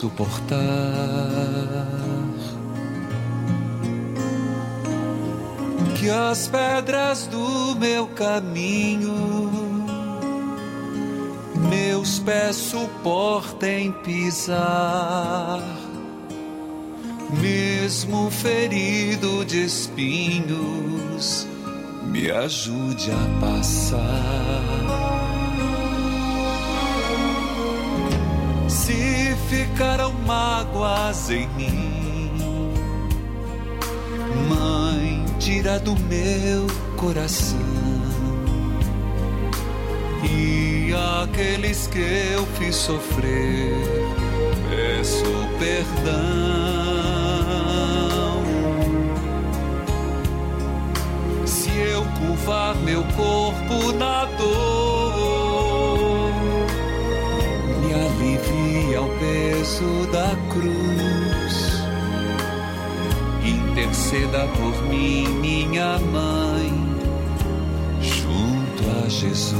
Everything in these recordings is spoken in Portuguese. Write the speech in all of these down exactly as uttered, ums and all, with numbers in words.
suportar. Que as pedras do meu caminho meus pés suportem pisar, mesmo ferido de espinhos, me ajude a passar. Se ficaram mágoas em mim, Mãe, tira do meu coração. E aqueles que eu fiz sofrer, peço perdão. Se eu curvar meu corpo na dor, me alivia o peso da cruz. Interceda por mim, minha mãe, junto a Jesus.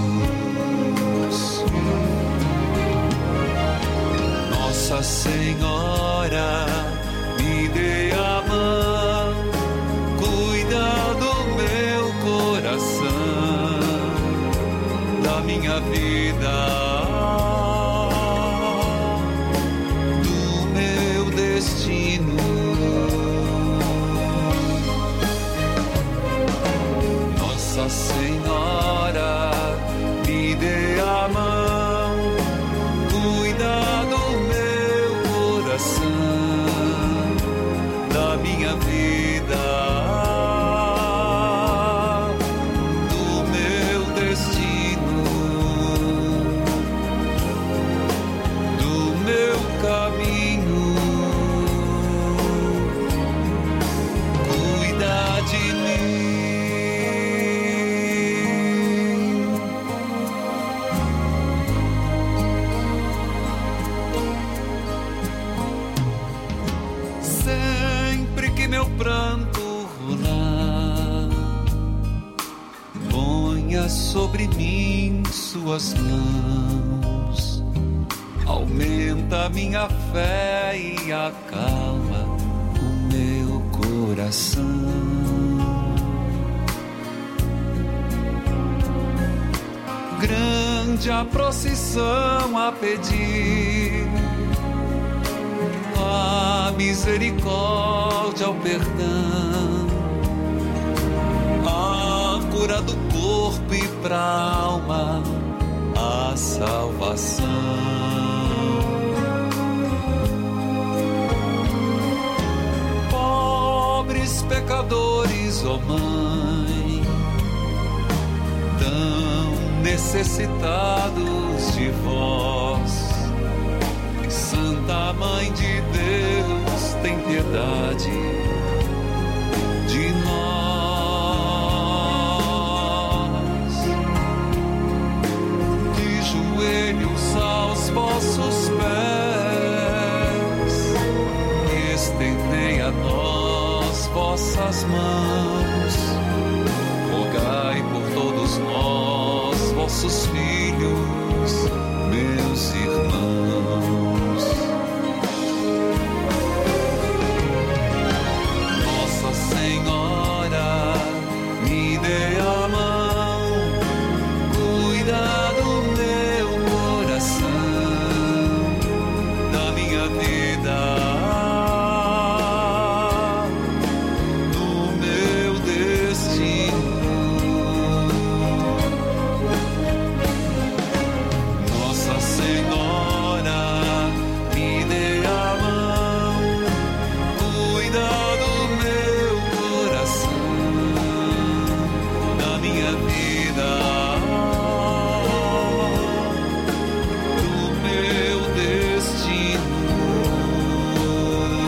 Nossa Senhora, me dê a mão, cuida do meu coração, da minha vida, do meu destino. Nossa Senhora, me dê a mão, cuida do meu coração, da minha vida, do meu destino, do meu caminho. Cuida de mim. Meu pranto rolar, ponha sobre mim suas mãos, aumenta minha fé e acalma o meu coração. Grande a procissão a pedir, a misericórdia, o perdão, a cura do corpo e pra alma, a salvação. Pobres pecadores, ó Mãe, tão necessitados de vós, Santa Mãe de Deus, tem piedade de nós. De joelhos aos vossos pés, estendei a nós vossas mãos. Rogai por todos nós, vossos filhos, meus irmãos. Senhora, me dê a mão, cuida do meu coração, da minha vida, do meu destino. Nossa Senhora, me dê a mão, cuida do minha vida, do meu destino.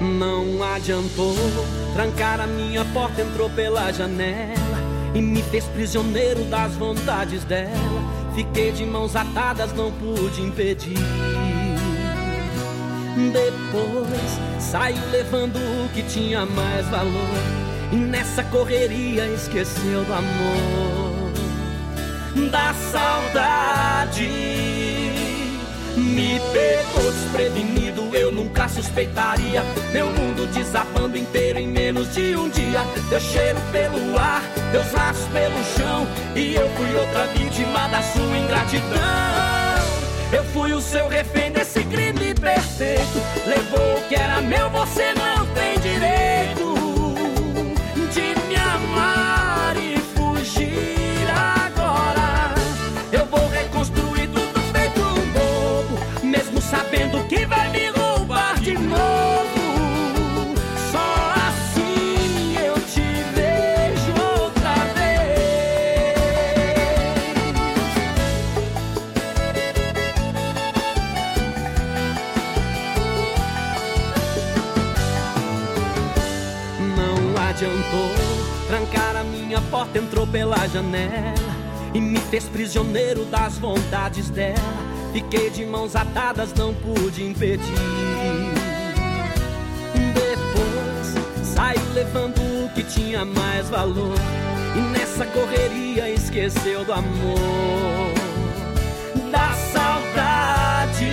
Não adiantou, trancar a minha porta, entrou pela janela e me fez prisioneiro das vontades dela. Fiquei de mãos atadas, não pude impedir. Depois saiu levando o que tinha mais valor, e nessa correria esqueceu do amor, da saudade. Me pegou desprevenido, eu nunca suspeitaria. Meu mundo desabando inteiro em menos de um dia. Teu cheiro pelo ar, teus rastros pelo chão, e eu fui outra vítima da sua ingratidão. Eu fui o seu refém desse crime perfeito. Levou o que era meu, você não tem direito de me amar e fugir agora. Eu vou reconstruir tudo feito um bobo, mesmo sabendo que vai me roubar de novo. Só assim eu te vejo outra vez. Não adiantou, trancar a minha porta, entrou pela janela e me fez prisioneiro das vontades dela. Fiquei de mãos atadas, não pude impedir. Depois saiu levando o que tinha mais valor, e nessa correria esqueceu do amor, da saudade.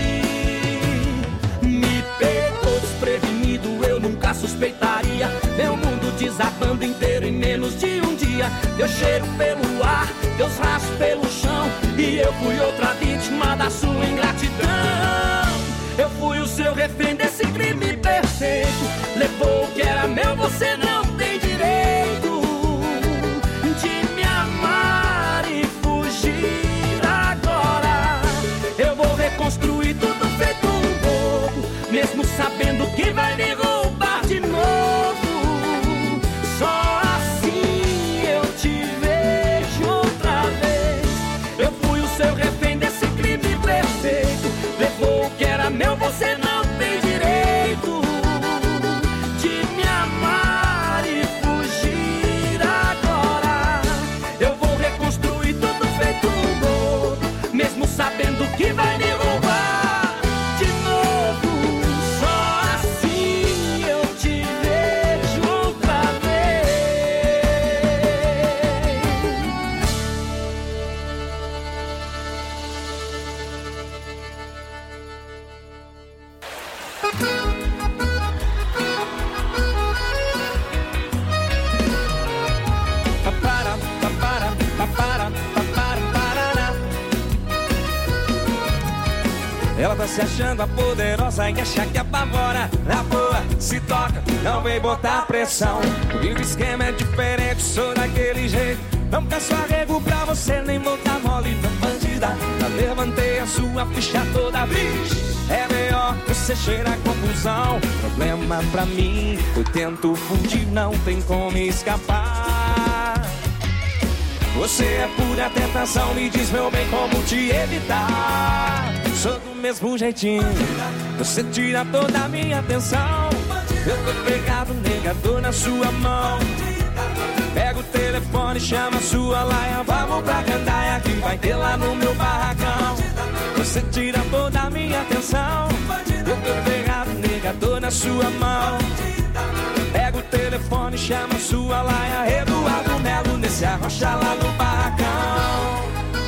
Me pegou desprevenido, eu nunca suspeitaria. Meu mundo desabando inteiro em menos de um dia. Teu cheiro pelo ar, teus rastros pelo chão, e eu fui outra vítima da sua ingratidão. Eu fui o seu refém desse crime perfeito. Levou o que era meu, você não tem direito de me amar e fugir agora. Eu vou reconstruir tudo feito um bobo, mesmo sabendo que vai me roubar de novo. Só assim eu te vejo outra vez. Eu fui o seu refém desse crime perfeito. Levou o que era meu, você não tem direito de me amar e fugir agora. Eu vou reconstruir tudo feito um bobo, mesmo sabendo que vai me roubar de novo. Só assim eu te vejo outra vez. Papara, papara, papara, papara, parará. Ela tá se achando a poderosa e acha que apavora. Na boa, se toca, não vem botar pressão. E o esquema é diferente, sou daquele jeito. Não peço arrego pra você, nem botar mole, não bandida. Já levantei a sua ficha toda vez. É melhor você cheirar confusão. Problema pra mim, eu tento fugir, não tem como escapar. Você é pura tentação, me diz meu bem como te evitar. Sou do mesmo jeitinho, você tira toda a minha atenção. Eu tô pegado, negador na sua mão. Pega o telefone, chama a sua laia. Vamos pra Gandaia que vai ter lá no meu barracão. Você tira toda a minha atenção. Eu tô pegado, negador na sua mão. Pega o telefone, chama a sua laia. Eduardo Melo nesse arrocha lá no barracão.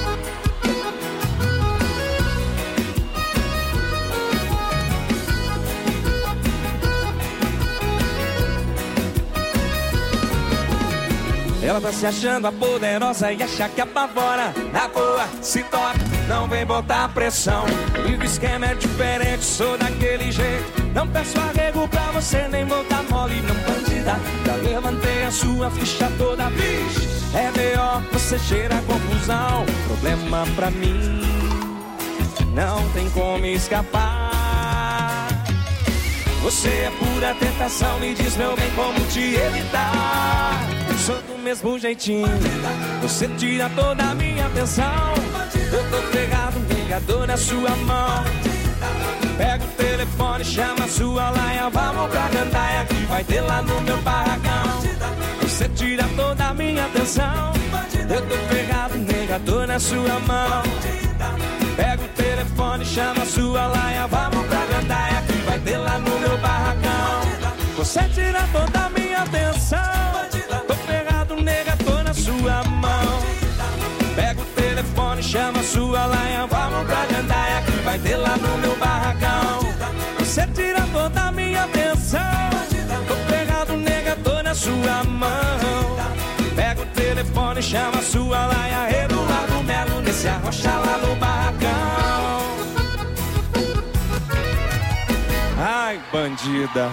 Ela tá se achando a poderosa e acha que apavora. Na boa, se toca, não vem botar pressão. E o esquema é diferente, sou daquele jeito. Não peço arrego pra você, nem botar mole, não bandida. Já levantei a sua ficha toda vez. É melhor você cheirar confusão. Problema pra mim, não tem como escapar. Você é pura tentação, me diz meu bem como te evitar. Eu sou do mesmo jeitinho, você tira toda a minha atenção. Eu tô pegado, negador na sua mão. Pega o telefone, telefone, chama sua laia, vamos pra gandaia que vai ter lá no meu barracão. Você tira toda a minha atenção, eu tô pegado, nega, tô na sua mão. Pega o telefone, chama sua laia, vamos pra gandaia que vai ter lá no meu barracão. Você tira toda a minha atenção, tô pegado, nega, tô na sua mão. Pega o telefone, chama sua laia, vamos pra gandaia que vai ter lá no meu barracão. Você tira toda a minha atenção, tô pegado, nega, tô na sua mão. Pega o telefone, chama sua laia, Eduardo Melo, nesse arrocha lá no barracão. Ai, bandida.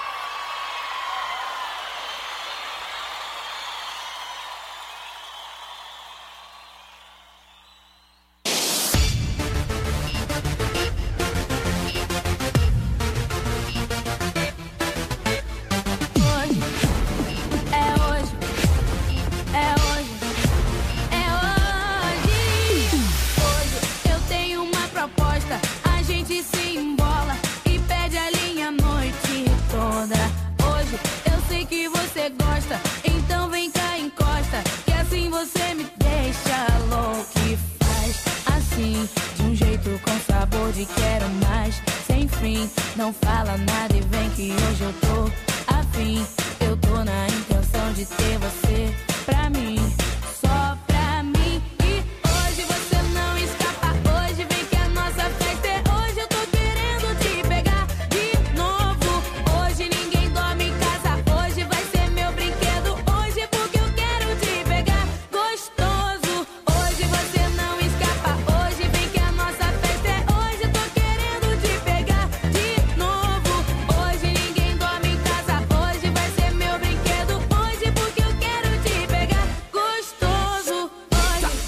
Não fala nada e vem que hoje eu tô afim. Eu tô na intenção de ter você pra mim, só pra mim. E hoje você não escapa, hoje vem que a nossa festa é hoje. Eu tô querendo te pegar de novo. Hoje ninguém dorme em casa, hoje vai ser meu brinquedo. Hoje porque eu quero te pegar gostoso. Hoje você não escapa, hoje vem que a nossa festa é hoje. Eu tô querendo te pegar de novo. Hoje ninguém dorme em casa, hoje vai ser meu brinquedo. Hoje porque eu quero te pegar gostoso. Hoje é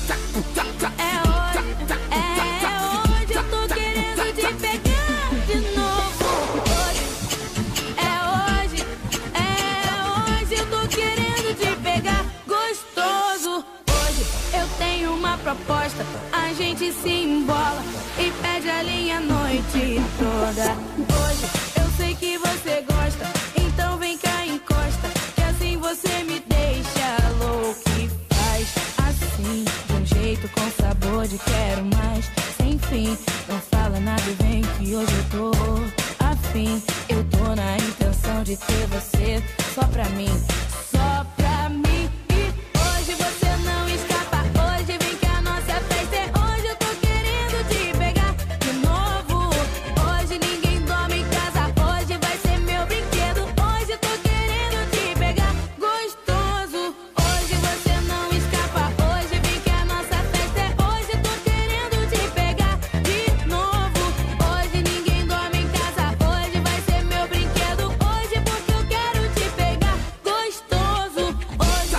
hoje, é hoje. Eu tô querendo te pegar de novo. Hoje é hoje, é hoje. Eu tô querendo te pegar gostoso. Hoje eu tenho uma proposta, a gente se embola e pede a linha a noite toda. Hoje eu sei que você gosta, então vem cá, encosta, que assim você me deixa louco e faz assim, de um jeito com sabor de quero mais, sem fim. Não fala nada e vem que hoje eu tô afim. Eu tô na intenção de ter você só pra mim, só pra mim. E hoje você não escapa, hoje vem que a nossa festa é hoje. Eu tô querendo te pegar de novo. Hoje ninguém dorme em casa, hoje vai ser meu brinquedo. Hoje eu tô querendo te pegar gostoso. Hoje você não escapa, hoje vem que a nossa festa é hoje. Eu tô querendo te pegar de novo. Hoje ninguém dorme em casa, hoje vai ser meu brinquedo. Hoje porque eu quero te pegar gostoso. Hoje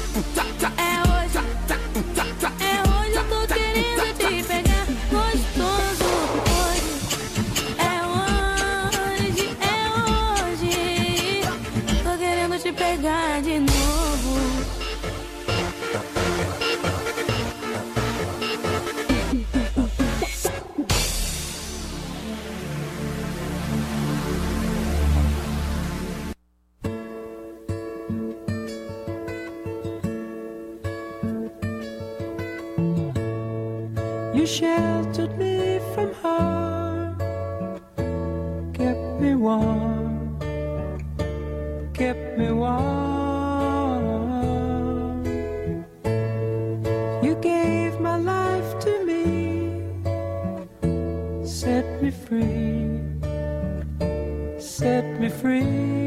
é hoje, é hoje. Eu tô querendo te pegar gostoso. Hoje é hoje, é hoje. Tô querendo te pegar de novo. You sheltered me from harm, kept me warm, kept me warm. You gave my life to me, set me free, set me free.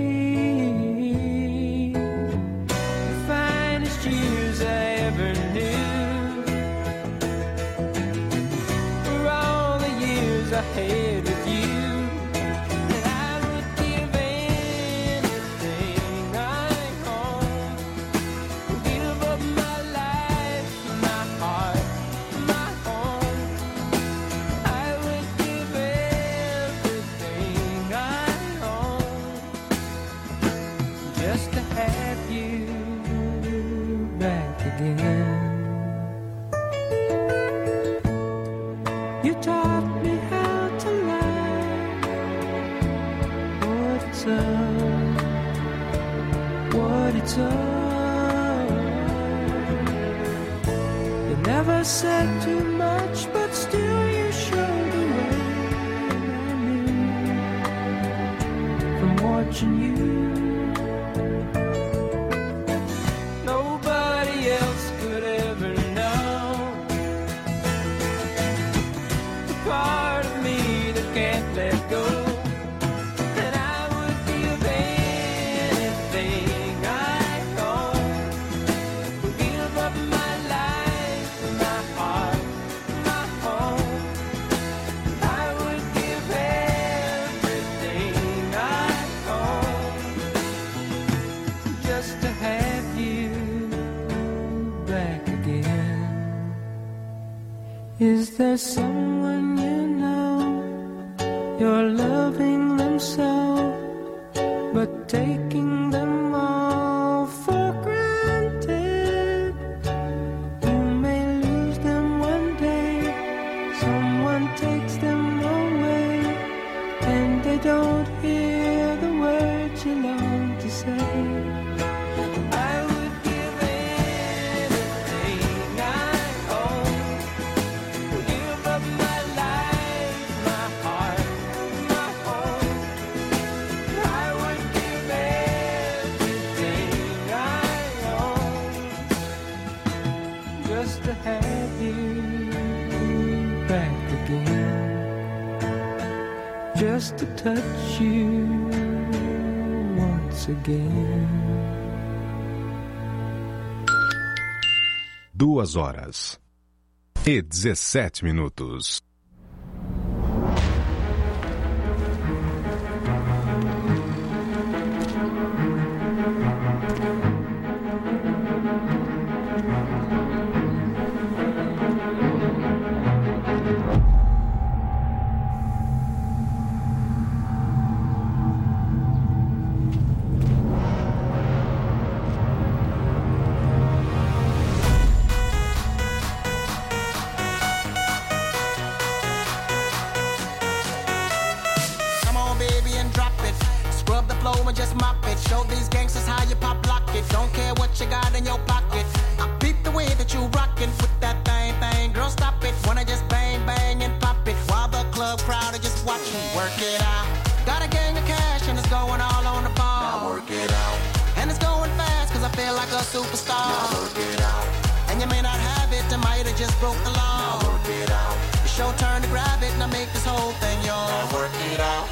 The finest years I ever knew, I had with you, and I would give anything I own, give up my life, my heart, my home. I would give everything I own just to have you back again. You taught me how to love, yourself what it's all. You never said too much, but still you showed the way. I knew from watching you. Nobody else could ever know the part of me that can't let go. And I would give anything I own, give up my life, my heart, my home. I would give everything I own just to have you back again. Is there someone you know you're loving them so, but taking them all for granted? You may lose them one day, someone takes them away, and they don't hear the words you long to say. I would give anything I own, give up my life, my heart, my home. I would give everything I own just to have you back again, just to touch you once again. Duas horas e dezessete minutos. Come on, baby, and drop it. Scrub the floor and just mop it. Show these gangsters how you pop lock it. Don't care what you got in your pocket. I beat the way that you rockin' with that thing, thing. Girl, stop it. Wanna just bang, bang, and pop it. While the club crowd are just watching. Work it out. Got a gang of cash and it's going all on the ball. Now work it out. And it's going fast cause I feel like a superstar. Now work it out. And you may not have it, I might have just broke the law. Now work it out. It's your turn to grab it and I make this whole thing yours. Now work it out.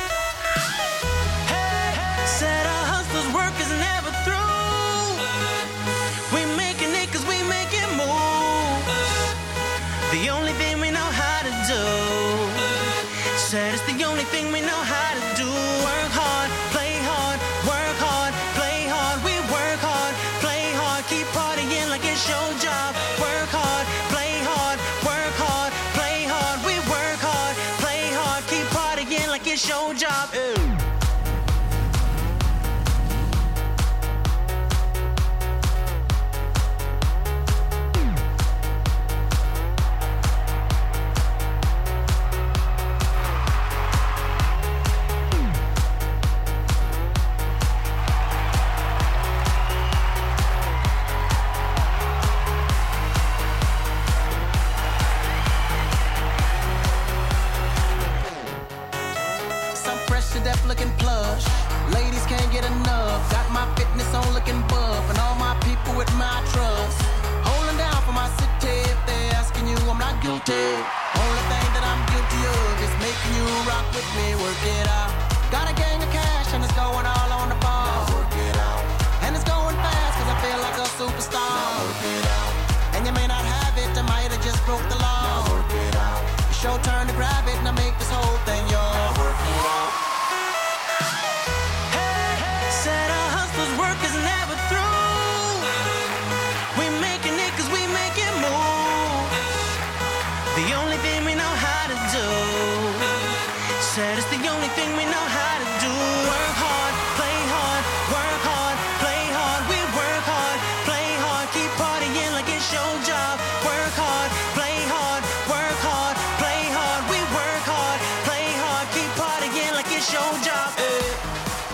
Said our hustler's work is never through. We making it cause we make it move. The only thing we know how to do. Said it's the only thing we know how to do. Work hard, play hard, work hard, play hard. We work hard, play hard, keep partying like it's your job. Work hard, play hard, work hard, play hard. We work hard, play hard, keep partying like it's your job. Ew. Some fresh to death looking plush. Ladies can't get enough. Got my fitness on looking buff. And all my people with my trust. Holding down for my city. If they're asking you, I'm not guilty. Only thing that I'm guilty of is making you rock with me. Work it out. Got a gang of cash and it's going all on the ball. Work it out. And it's going fast cause I feel like a superstar. Work it out. And you may not have it, I might have just broke the law. Work it out. It's your turn to grab it and I make this whole thing yours. Work it out. Said our hustler's work is never through. We making it cause we make it move. The only thing we know how to do. Said it's the only thing we know how to do. Work hard, play hard, work hard, play hard. We work hard, play hard, keep partying like it's your job. Work hard, play hard, work hard, play hard. We work hard, play hard, keep partying like it's your job. Hey.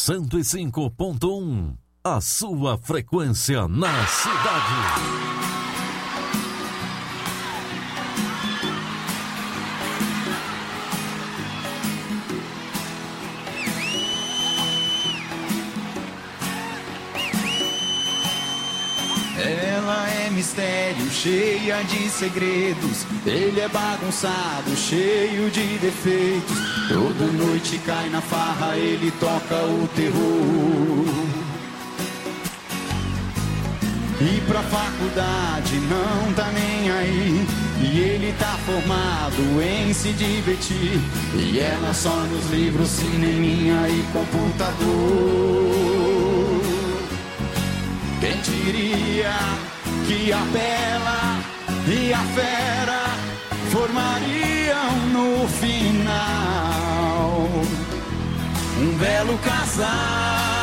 cento e cinco ponto um. A sua frequência na cidade. Ela é mistério, cheia de segredos. Ele é bagunçado, cheio de defeitos. Toda noite cai na farra, ele toca o terror. E pra faculdade não tá nem aí. E ele tá formado em se divertir. E ela só nos livros, cineminha e computador. Quem diria que a bela e a fera formariam no final um belo casal.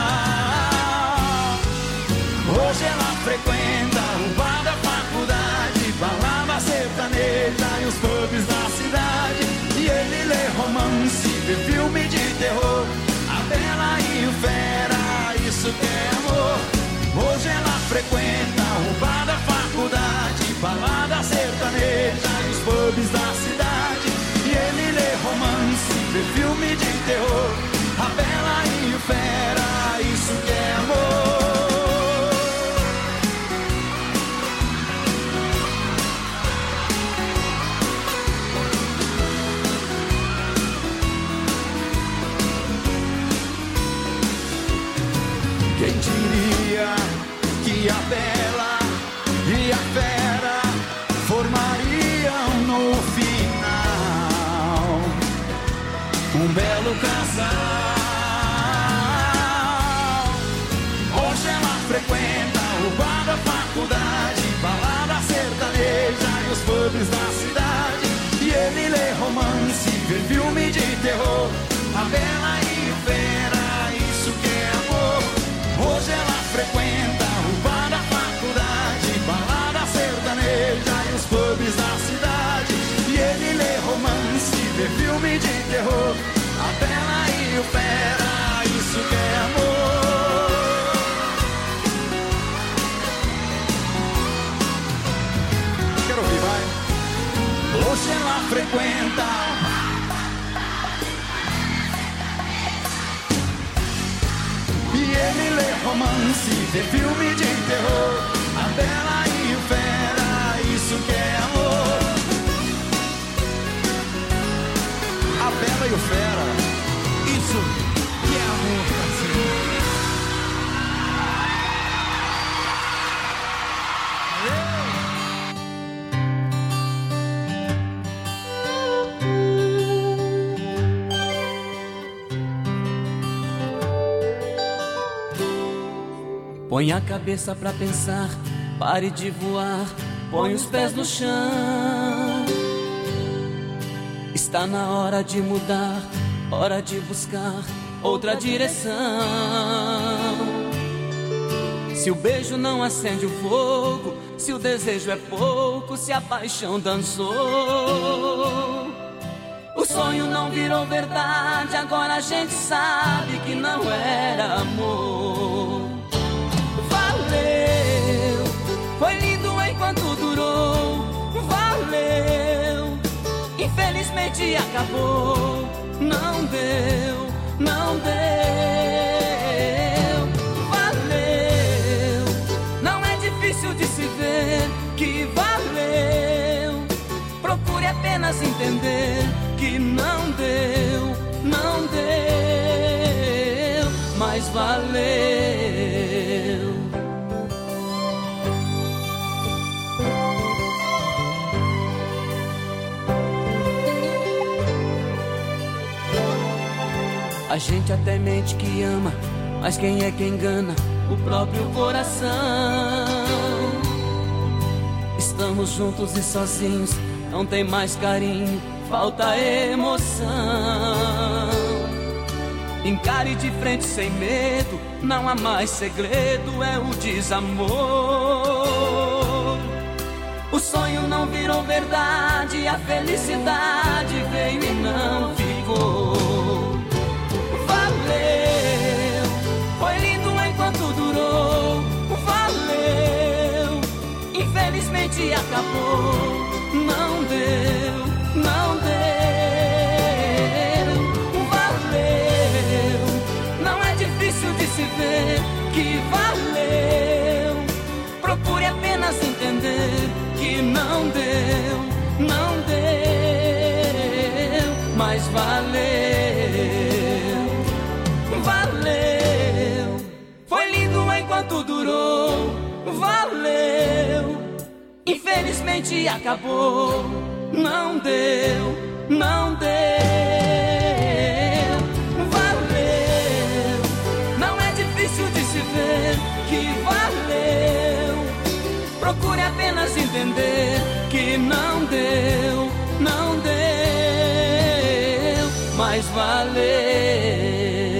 Hoje ela frequenta o bar da faculdade, balada sertaneja e os pubs da cidade. E ele lê romance, vê filme de terror. A bela e o fera, isso que é amor. Hoje ela frequenta o bar da faculdade, balada sertaneja e os pubs da cidade. E ele lê romance, vê filme de terror. A bela e o fera, isso que é amor. Quem diria que a bela e a fera formariam no final um belo casal. Hoje ela frequenta o bar da faculdade, balada sertaneja e os pubs da cidade. E ele lê romance, vê filme de terror. A bela e a fera, isso que é amor. Hoje ela frequenta o bar da faculdade, balada sertaneja e os pubs da cidade. E ele lê romance, vê filme de terror. A bela e o fera, isso que é amor. Quero ouvir, vai. Hoje ela frequenta ele lê romance, vê filme de terror. A bela e o fera, isso que é amor. A bela e o fera, isso que é amor, parceiro. Põe a cabeça pra pensar, pare de voar, põe os pés no chão. Está na hora de mudar, hora de buscar outra direção. Se o beijo não acende o fogo, se o desejo é pouco, se a paixão dançou. O sonho não virou verdade, agora a gente sabe que não era amor. Valeu, foi lindo enquanto durou. Valeu, infelizmente acabou. Não deu, não deu. Valeu, não é difícil de se ver que valeu. Procure apenas entender que não deu, não deu, mas valeu. A gente até mente que ama, mas quem é que engana o próprio coração? Estamos juntos e sozinhos, não tem mais carinho, falta emoção. Encare de frente sem medo, não há mais segredo, é o desamor. O sonho não virou verdade, a felicidade veio e não ficou. Valeu, acabou. Não deu, não deu, valeu. Não é difícil de se ver que valeu. Procure apenas entender que não deu, não deu, mas valeu, valeu. Foi lindo enquanto durou, valeu. Infelizmente acabou, não deu, não deu, valeu. Não é difícil de se ver que valeu. Procure apenas entender que não deu, não deu, mas valeu.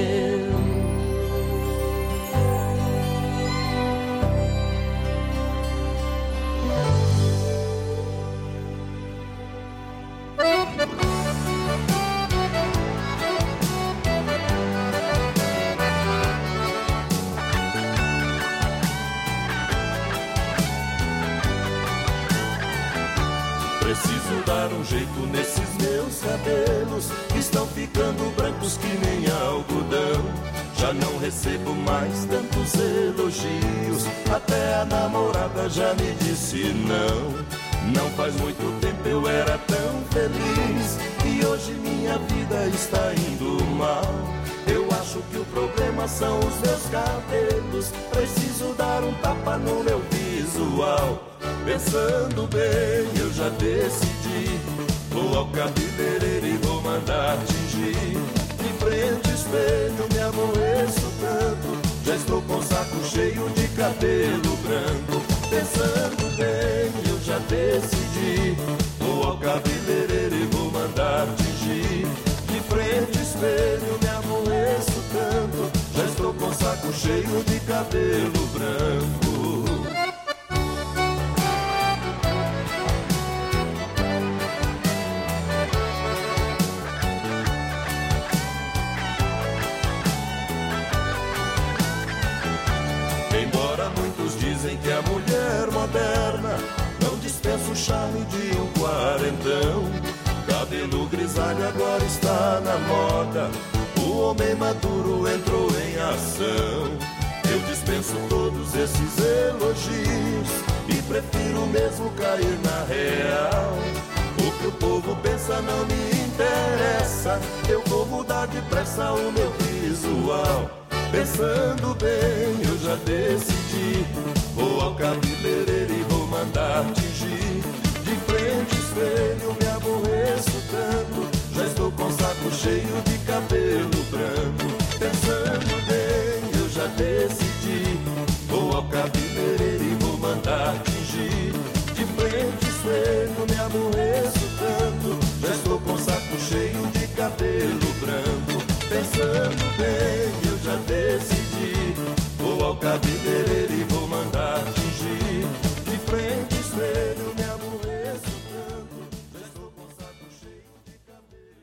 Preciso dar um jeito nesses meus cabelos, que estão ficando brancos que nem algodão. Já não recebo mais tantos elogios, até a namorada já me disse não. Não faz muito tempo eu era tão feliz, e hoje minha vida está indo mal. Eu acho que o problema são os meus cabelos, preciso dar um tapa no meu visual. Pensando bem, eu já decidi, vou ao cabeleireiro e vou mandar tingir. De frente espelho me aborreço tanto, já estou com o saco cheio de cabelo branco. Pensando bem, eu já decidi, vou ao cabeleireiro e vou mandar tingir. De frente espelho me aborreço tanto, já estou com o saco cheio de cabelo branco. Dizem que a mulher moderna não dispensa o charme de um quarentão. Cabelo grisalho agora está na moda, o homem maduro entrou em ação. Eu dispenso todos esses elogios e prefiro mesmo cair na real. O que o povo pensa não me interessa, eu vou mudar depressa o meu visual. Pensando bem, eu já decidi, vou ao cabeleireiro e vou mandar tingir. De frente espelho me aborreço tanto, já estou com o saco cheio de cabelo branco. Pensando bem, eu já decidi, vou ao cabeleireiro e vou mandar tingir. De frente espelho me aborreço tanto, já estou com o saco cheio de cabelo branco. Pensando bem, eu já decidi, vou ao cabeleireiro e vou mandar tingir. De frente espelho me aborreço tanto, já estou com o saco cheio de cabelo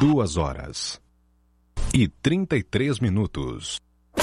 Duas horas e trinta e três minutos.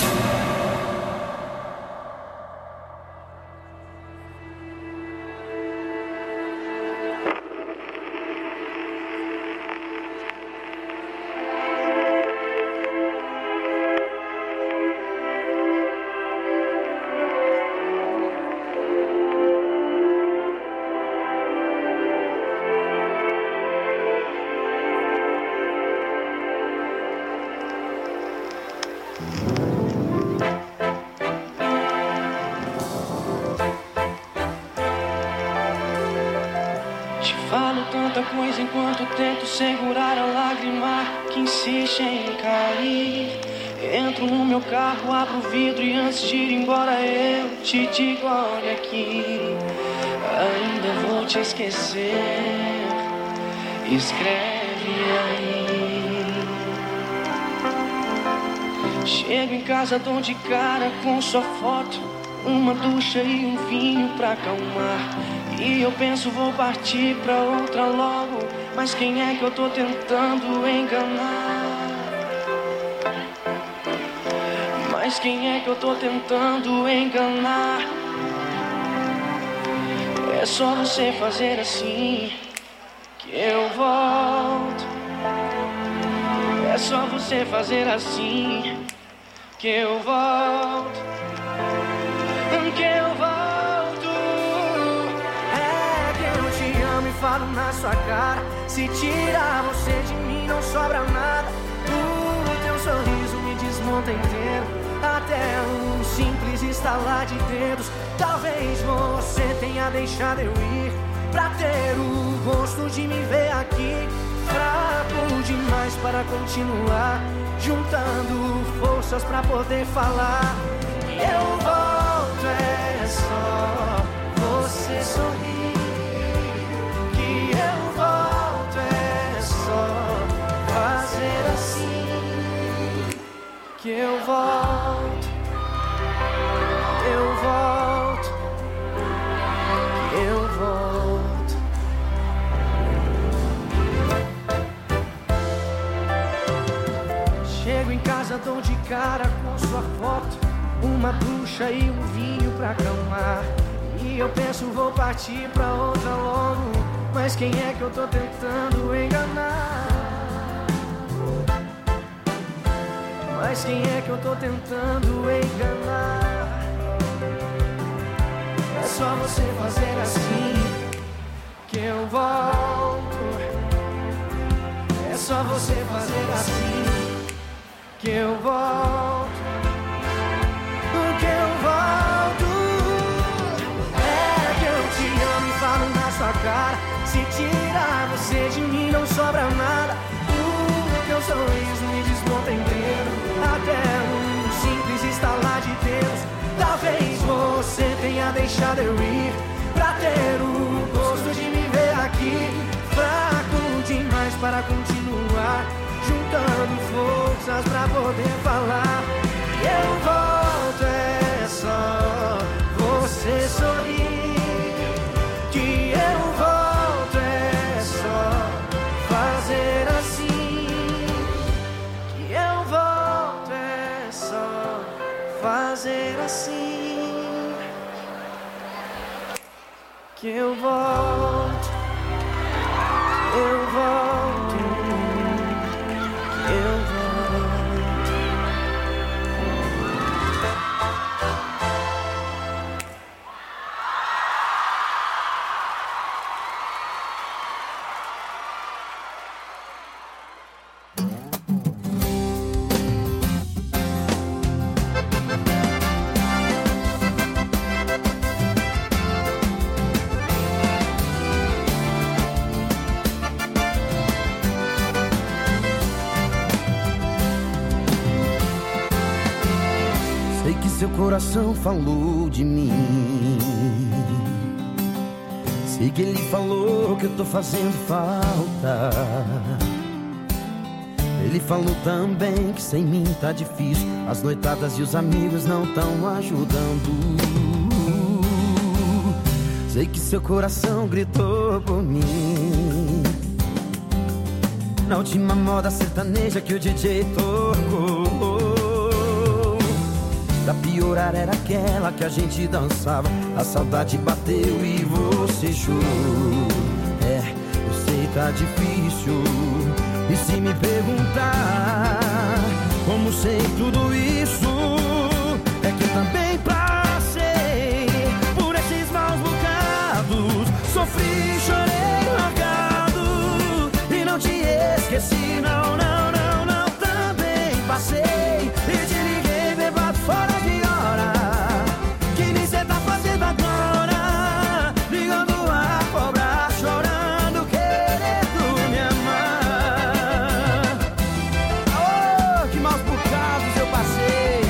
Segurar a lágrima que insiste em cair. Entro no meu carro, abro o vidro e antes de ir embora eu te digo, olha aqui, ainda vou te esquecer. Escreve aí. Chego em casa, dou de cara com sua foto, uma ducha e um vinho pra acalmar. E eu penso, vou partir pra outra logo, mas quem é que eu tô tentando enganar? Mas quem é que eu tô tentando enganar? É só você fazer assim que eu volto. É só você fazer assim que eu volto. Que eu volto. É que eu te amo e falo na sua cara. Se tirar você de mim não sobra nada. O teu sorriso me desmonta inteiro. Até um simples estalar de dedos. Talvez você tenha deixado eu ir pra ter o gosto de me ver aqui. Fraco demais para continuar, juntando forças pra poder falar. Eu volto, é só você sorrir. Que eu volto, é só fazer assim. Que eu volto, eu volto, que eu volto. Chego em casa, dou de cara com sua foto, uma ducha e um vinho pra acalmar. E eu penso, vou partir pra outra logo, mas quem é que eu tô tentando enganar? Mas quem é que eu tô tentando enganar? É só você fazer assim que eu volto. É só você fazer assim que eu volto. Que eu volto. É que eu te amo e falo na sua cara. Se tirar você de mim não sobra nada. O teu sorriso me desmonta inteiro. Até um simples estalar de dedos. Talvez você tenha deixado eu ir pra ter o gosto de me ver aqui. Fraco demais para continuar, juntando forças pra poder falar. Eu volto, é só você sorrir. Que eu volto, é só fazer assim. Que eu volto, é só fazer assim. Que eu volto, eu volto, que eu volto. Seu coração falou de mim. Sei que ele falou que eu tô fazendo falta. Ele falou também que sem mim tá difícil. As noitadas e os amigos não tão ajudando. Sei que seu coração gritou por mim. na última moda sertaneja que o D J tocou. Pra piorar era aquela que a gente dançava, a saudade bateu e você chorou. É, eu sei tá difícil, e se me perguntar como sei tudo isso, é que eu também passei por esses maus bocados. Sofri, chorei, largado, e não te esqueci, não, não, não, não. Também passei e te liguei, bebado fora de hora, que nem cê tá fazendo agora, ligando a cobrar, chorando, querendo me amar. Oh, que maus bocados eu passei.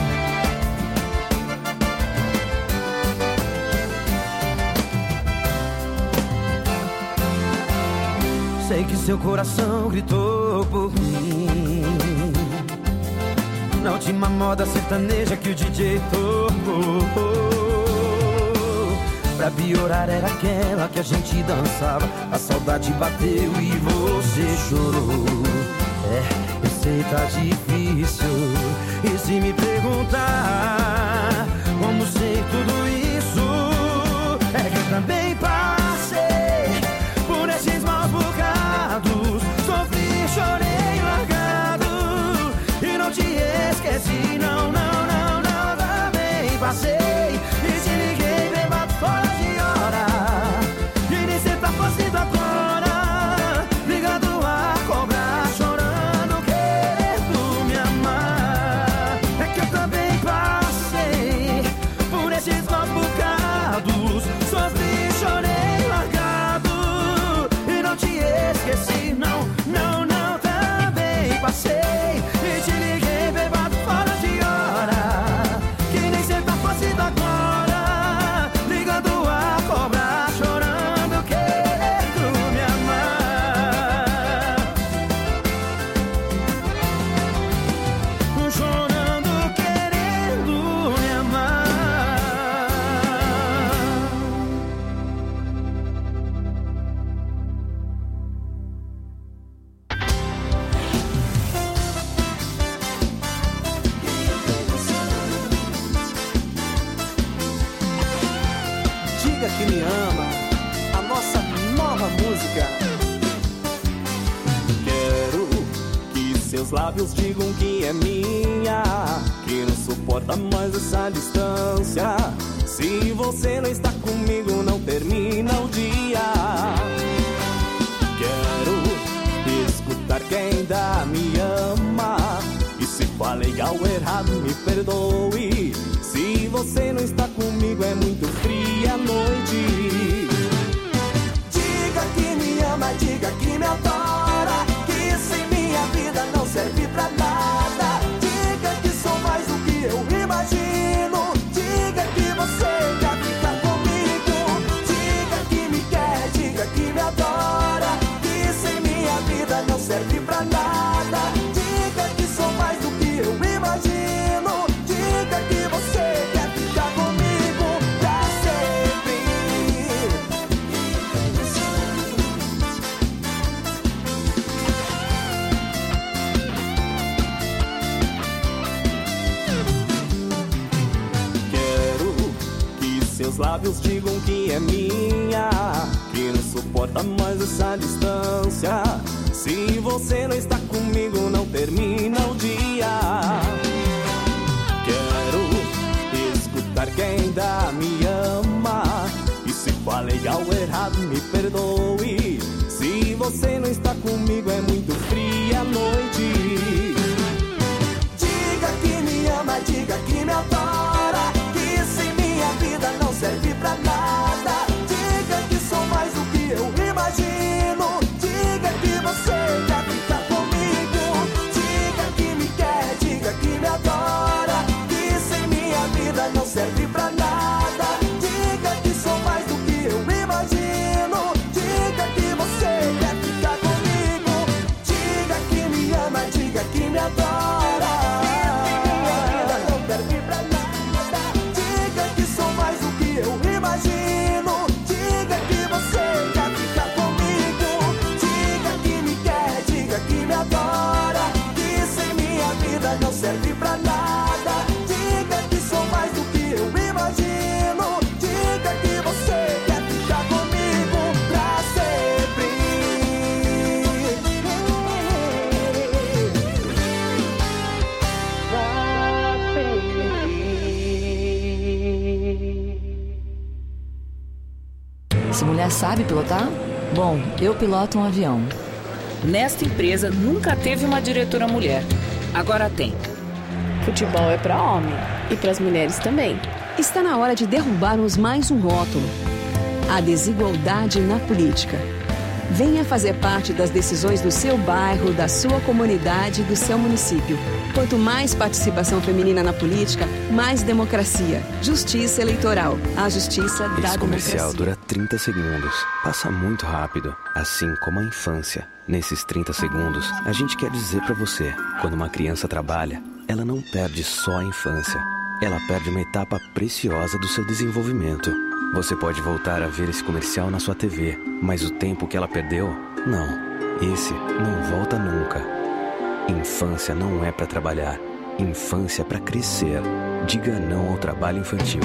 Sei que seu coração gritou por mim na última moda sertaneja que o D J tocou. Pra piorar era aquela que a gente dançava, a saudade bateu e você chorou. É, eu sei tá difícil, e se me perguntar como sei tudo isso, é que eu também passei por esses maus bocados. Sofri, chorei, largado, e não te esqueci, não, não, não, não. Também passei e te liguei, bebado fora de hora, e nem cê tá fazendo agora, ligado a cobrar, chorando, querendo me amar. É que eu também passei por esses maus bocados. Sofri, chorei, largado, e não te esqueci, não, não, não. Também passei e te liguei, bebado fora de hora, que nem cê tá fazendo agora, ligando a cobrar, chorando, querendo me amar. Chorando, querendo me amar. Diga que me ama, a nossa nova música. Quero que seus lábios digam que é minha, que não suporta mais essa distância. Se você não está comigo, não termina o dia. Quero escutar quem ainda me ama, e se falei algo errado, me perdoe. Se você não está comigo, é muito fria a noite. Diga que me ama, diga que me adora, que sem minha vida não serve pra nada. Diga que sou mais do que eu imagino. Diga que você quer ficar comigo. Diga que me quer, diga que me adora, que sem minha vida não serve pra nada. Diga que sou mais do que eu imagino. Diga que você quer ficar comigo pra sempre. Quero que seus lábios digam que é minha, que não suporta mais essa distância. Se você não está comigo, não termina o dia. Quero escutar quem ainda me ama, e se falei algo errado, me perdoe. Se você não está comigo, é muito fria a noite. Diga que me ama, diga que me adora, que sem minha vida não serve pra nada. Diga que sou mais do que eu imagino. Diga que você quer ficar comigo. Diga que me quer, diga que me adora, que sem minha vida não serve pra nada. Diga que sou mais do que eu imagino. Diga que vida não serve pra nada. Diga que sou mais do que eu imagino. Diga que você quer ficar comigo pra sempre. Essa mulher sabe pilotar? Bom, eu piloto um avião. Nesta empresa nunca teve uma diretora mulher. Agora tem. Futebol é para homem e para as mulheres também. Está na hora de derrubarmos mais um rótulo: a desigualdade na política. Venha fazer parte das decisões do seu bairro, da sua comunidade e do seu município. Quanto mais participação feminina na política, mais democracia. Justiça eleitoral. A justiça da democracia. Esse comercial dura trinta segundos. Passa muito rápido, assim como a infância. Nesses trinta segundos, a gente quer dizer pra você: quando uma criança trabalha, ela não perde só a infância. Ela perde uma etapa preciosa do seu desenvolvimento. Você pode voltar a ver esse comercial na sua T V, mas o tempo que ela perdeu, não. Esse não volta nunca. Infância não é pra trabalhar. Infância é pra crescer. Diga não ao trabalho infantil.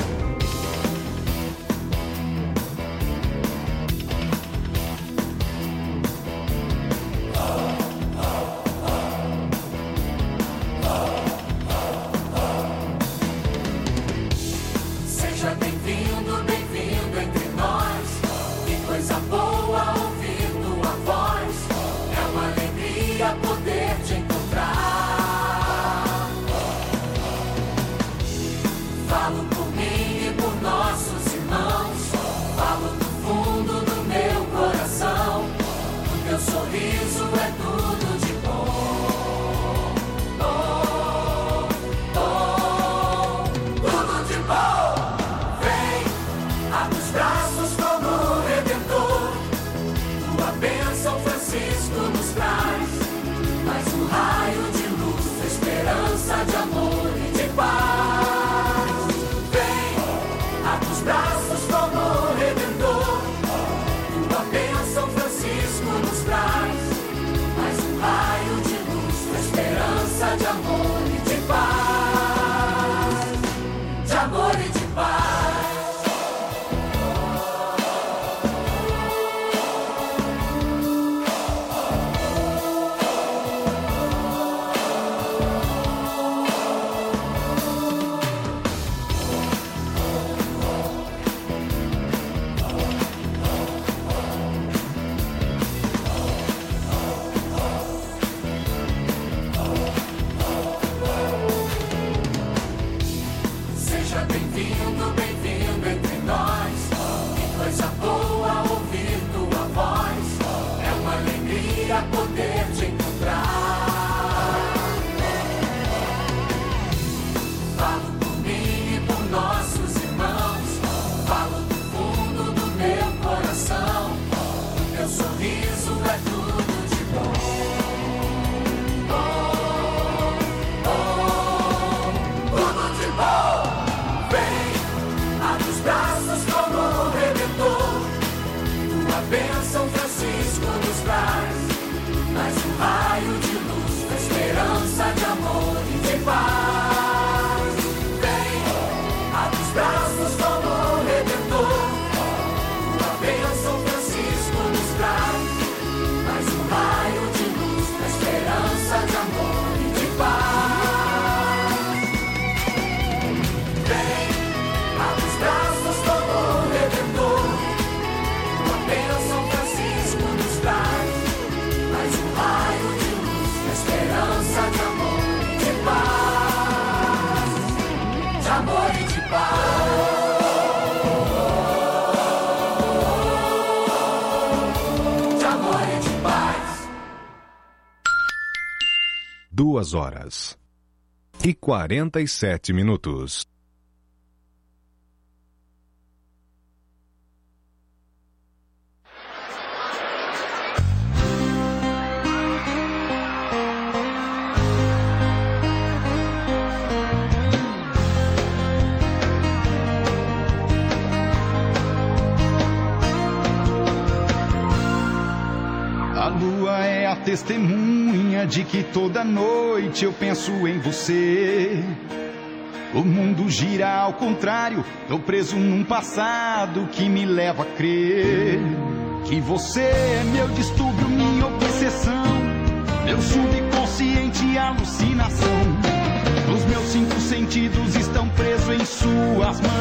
Duas horas e quarenta e sete minutos. A lua é a testemunha de que toda noite eu penso em você. O mundo gira ao contrário, tô preso num passado que me leva a crer que você é meu distúrbio, minha obsessão, meu subconsciente e alucinação. Os meus cinco sentidos estão presos em suas mãos.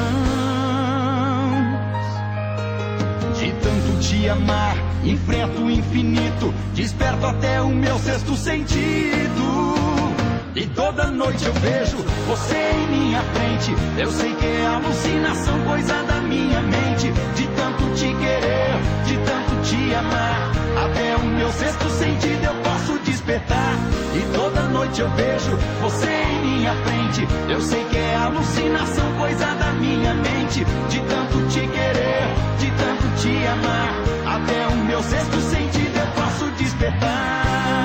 De tanto te amar, enfrento o infinito, desperto até o meu sexto sentido. E toda noite eu vejo você em minha frente. Eu sei que é alucinação, coisa da minha mente. De tanto te querer, de tanto te amar, até o meu sexto sentido eu posso despertar. E toda noite eu vejo você em minha frente. Eu sei que é alucinação, coisa da minha mente. De tanto te querer, de tanto te amar, até o meu sexto sentido eu posso despertar.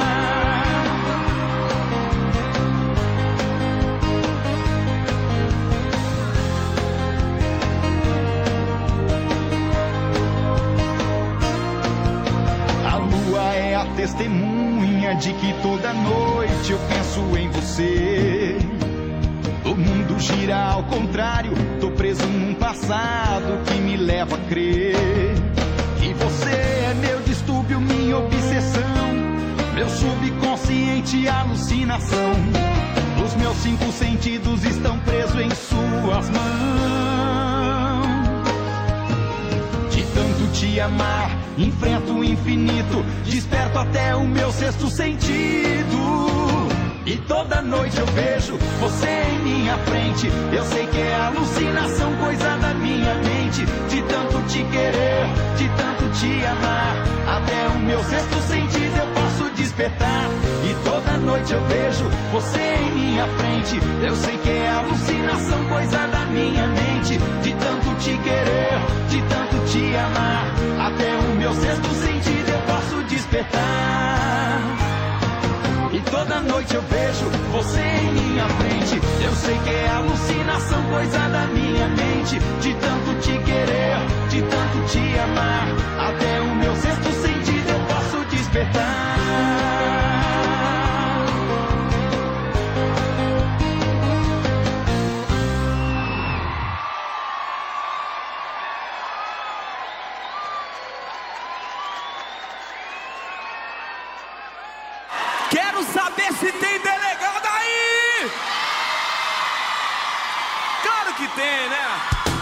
É a testemunha de que toda noite eu penso em você. O mundo gira ao contrário, tô preso num passado que me leva a crer que você é meu distúrbio, minha obsessão, meu subconsciente e alucinação. Os meus cinco sentidos estão presos em suas mãos. De tanto te amar, enfrento o infinito, desperto até o meu sexto sentido. E toda noite eu vejo você em minha frente. Eu sei que é alucinação, coisa da minha mente. De tanto te querer, de tanto te amar, até o meu sexto sentido eu posso despertar. E toda noite eu vejo você em minha frente. Eu sei que é alucinação, coisa da minha mente. De tanto te querer, de tanto te amar, até o meu sexto sentido eu posso despertar. E toda noite eu vejo você em minha frente. Eu sei que é alucinação, coisa da minha mente. De tanto te querer, de tanto te amar, até o meu sexto sentido eu posso despertar. Quero saber se tem delegado aí! Claro que tem, né?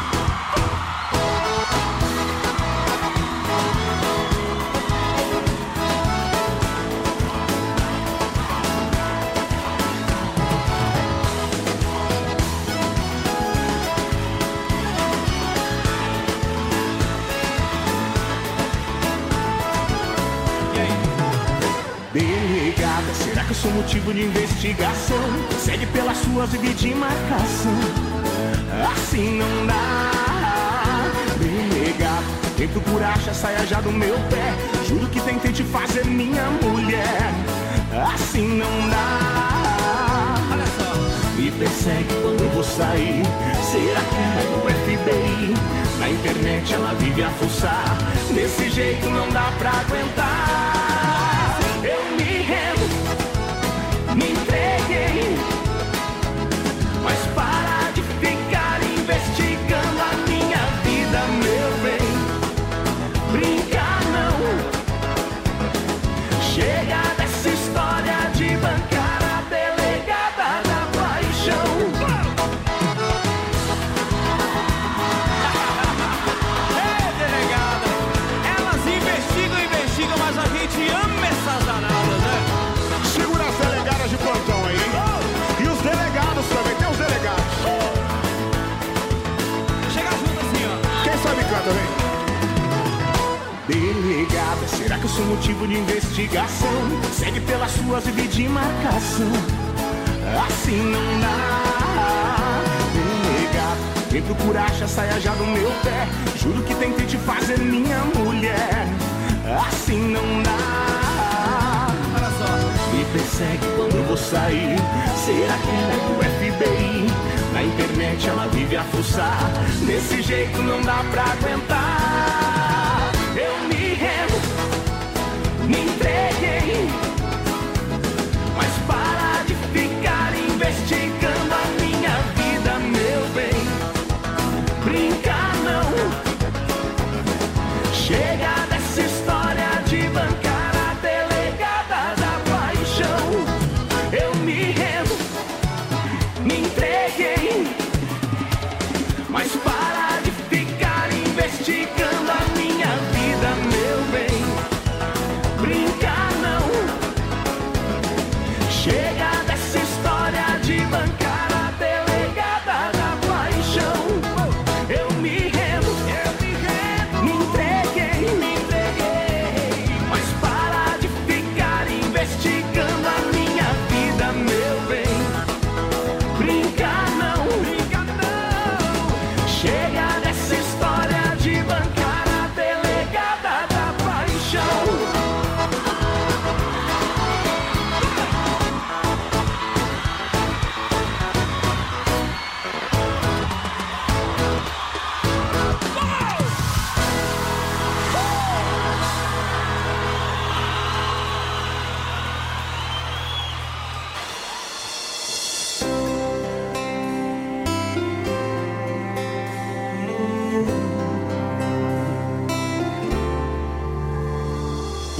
Delegada, será que eu sou motivo de investigação? Segue pelas suas e de marcação. Assim não dá. Delegada, vem procurar achar saia já do meu pé. Juro que tentei te fazer minha mulher. Assim não dá. Olha só. Me persegue quando eu vou sair. Será que é do F B I? Na internet ela vive a fuçar. Desse jeito não dá pra aguentar. Eu me rendo, me entreguei, mas para de ficar investigando a minha vida, meu bem. Brincar não, chega dessa história de bancar a delegada da paixão. Ei, delegada, elas investigam, investigam, mas a gente ama essas danadas, né? Segura as delegadas de plantão aí, hein? E os delegados também, tem os delegados. Chega junto assim, ó. Quem sabe canta, vem. Delegada, será que eu sou motivo de investigação? Segue pelas suas e de marcação. Assim não dá. Delegada, vem procurar achar saia já do meu pé. Juro que tentei te fazer minha mulher. Assim não dá. Olha só. Me persegue quando eu vou sair. Será que ela é do F B I? Na internet ela vive a fuçar. Desse jeito não dá pra aguentar. Eu me rendo, me entreguei,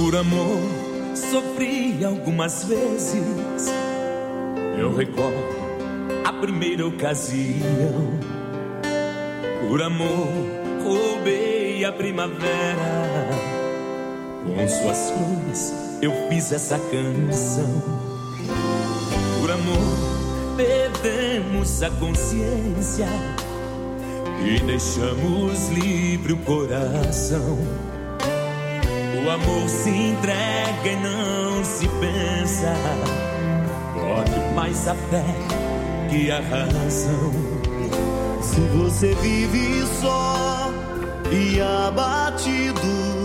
Por amor, sofri algumas vezes. Eu recordo a primeira ocasião. Por amor, roubei a primavera. Com suas flores, eu fiz essa canção. Por amor, perdemos a consciência e deixamos livre o coração. O amor se entrega e não se pensa. Bote mais a fé que a razão. Se você vive só e abatido,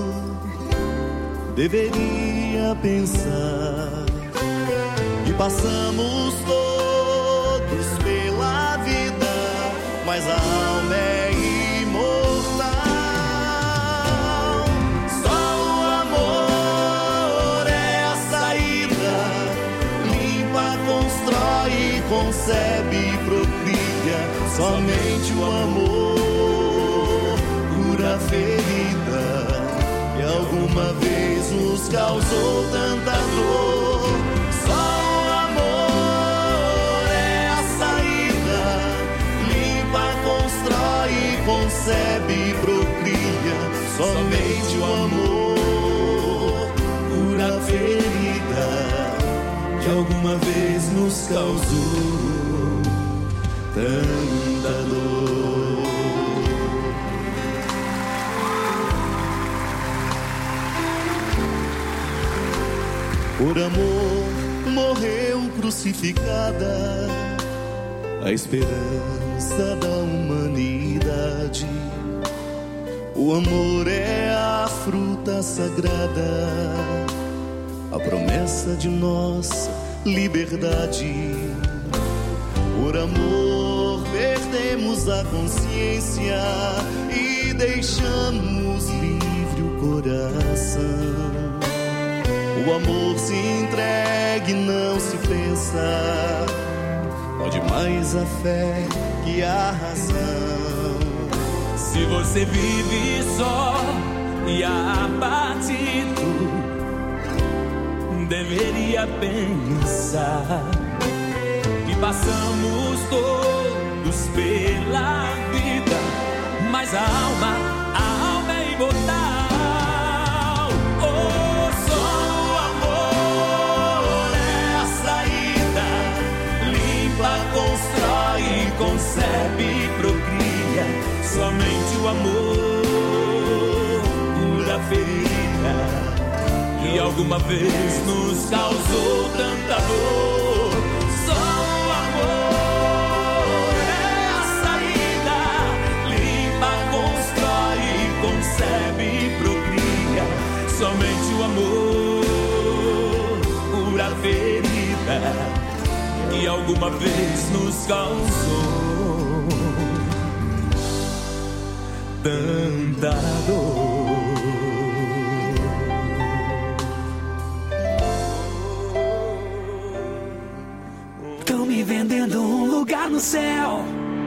deveria pensar que passamos todos pela vida, mas a alma é imortal. Só o amor é a saída, limpa, constrói, concebe, procria. Somente o amor cura a ferida que alguma vez nos causou tanta dor. Só o amor é a saída, limpa, constrói, concebe, procria. Somente o amor cura a ferida que alguma vez nos causou tanta dor. Por amor morreu crucificada a esperança da humanidade. O amor é a fruta sagrada, a promessa de nossa liberdade. Por amor perdemos a consciência e deixamos livre o coração. O amor se entrega e não se pensa, pode mais a fé que a razão. Se você vive só e abatido, deveria pensar que passamos todos pela vida, mas a alma, a alma é imortal. Constrói, concebe, procria. Somente o amor cura a ferida que alguma vez nos causou tanta dor. Só o amor é a saída, limpa, constrói, concebe, procria. Somente o amor cura a ferida que alguma vez nos causou tanta dor. Tão me vendendo um lugar no céu.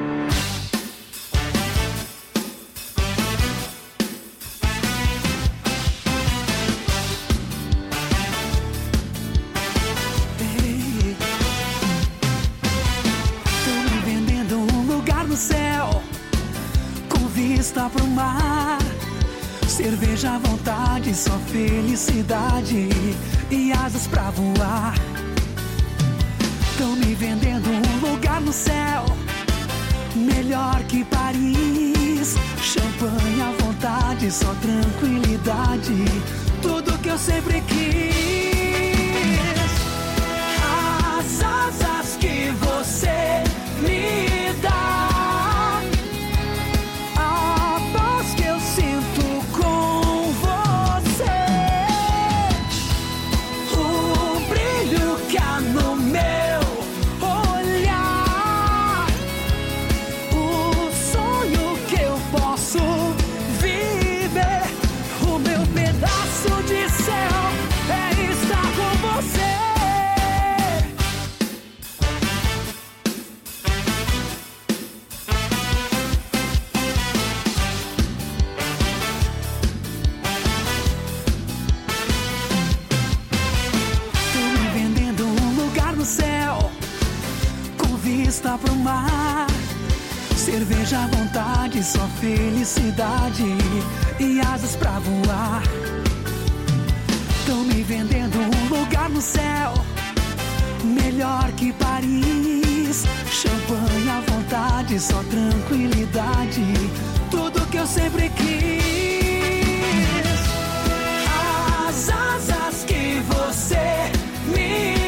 Pro mar, cerveja à vontade, só felicidade e asas pra voar. Tão me vendendo um lugar no céu, melhor que Paris. Champanhe à vontade, só tranquilidade, tudo que eu sempre quis. As asas que você me dá, de céu, é isso lá pro mar. Cerveja à vontade, só felicidade e asas pra voar. Tão me vendendo um lugar no céu, melhor que Paris. Champanhe à vontade, só tranquilidade, tudo que eu sempre quis. As asas que você